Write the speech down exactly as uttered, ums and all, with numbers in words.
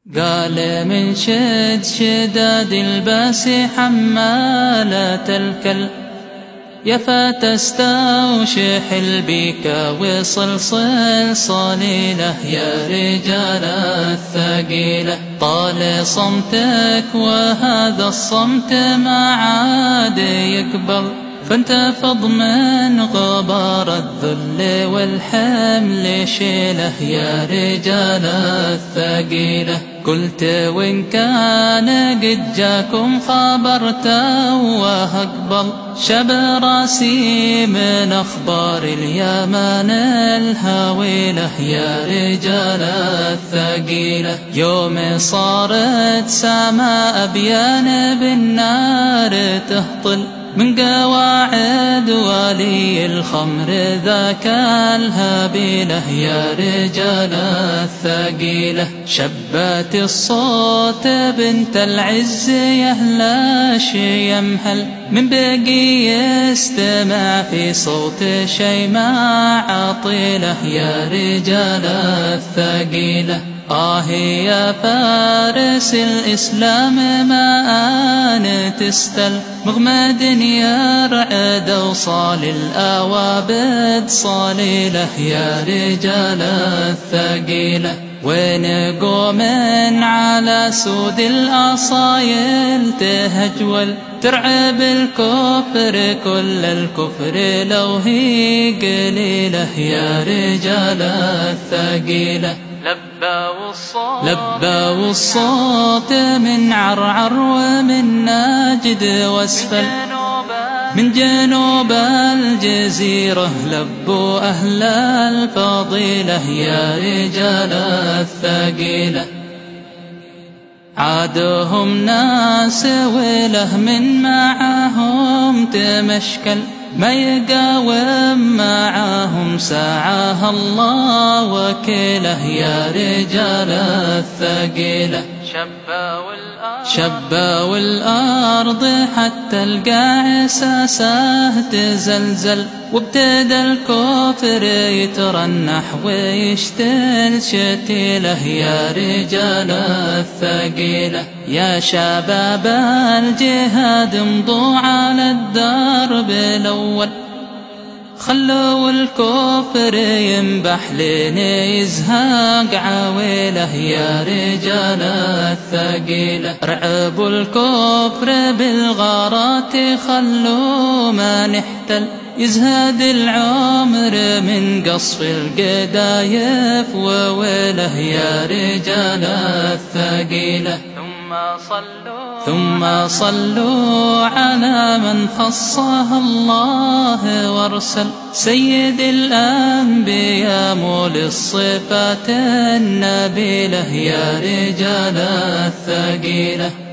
قال من شد شداد الباس حمالة الكل يا فتستوشح البيكا وصلصل صليله يا رجال الثقيلة طال صمتك وهذا الصمت ما عاد يقبل فانتفض من غبار الذل والحمل شيله يا رجال الثقيلة قلت وإن كان قد جاكم خبرته وهقبل شب راسي من أخبار اليمن الهاويلة يا رجال الثقيلة يوم صارت سماء أبيان بالنار تهطل من قواعد ولي الخمر ذاك الهابيلة يا رجال الثقيلة شبات الصوت بنت العز يهلاش يمهل من بقي يستمع في صوت شيماء عطيلة يا رجال الثقيلة آه يا فارس الإسلام ما آن تستل مغمد يرعد وصال الأوابد صليلة يا رجال الثقيلة ونقوم على سود الأصايل تهجول ترعب الكفر كل الكفر لو هي قليلة يا رجال الثقيلة لبوا الصوت لبوا الصوت من عرعر ومن ناجد واسفل من جنوب الجزيرة لبوا أهل الفضيلة يا رجال الثقيلة عادهم ناس وله من معهم تمشكل ما يقاوم معاهم ساعة الله وكيله يا رجال الثقيلة شبوا الأرض حتى القاع ساسه تزلزل وابتدى الكفر يترنح ويشتل شتيله يا رجال الثقيلة يا شباب الجهاد امضوا على الدرب الأول خلوا الكفر ينبح لين يزهق عويله يا رجال الثقيلة رعبوا الكفر بالغارات خلوا ما نحتل يزهد العمر من قصف القدايف وويله يا رجال الثقيلة ثم صلوا ثم صلوا على من خصه الله وارسل سيد الأنبياء مولي الصفات النبيلة يا رجال الثقيلة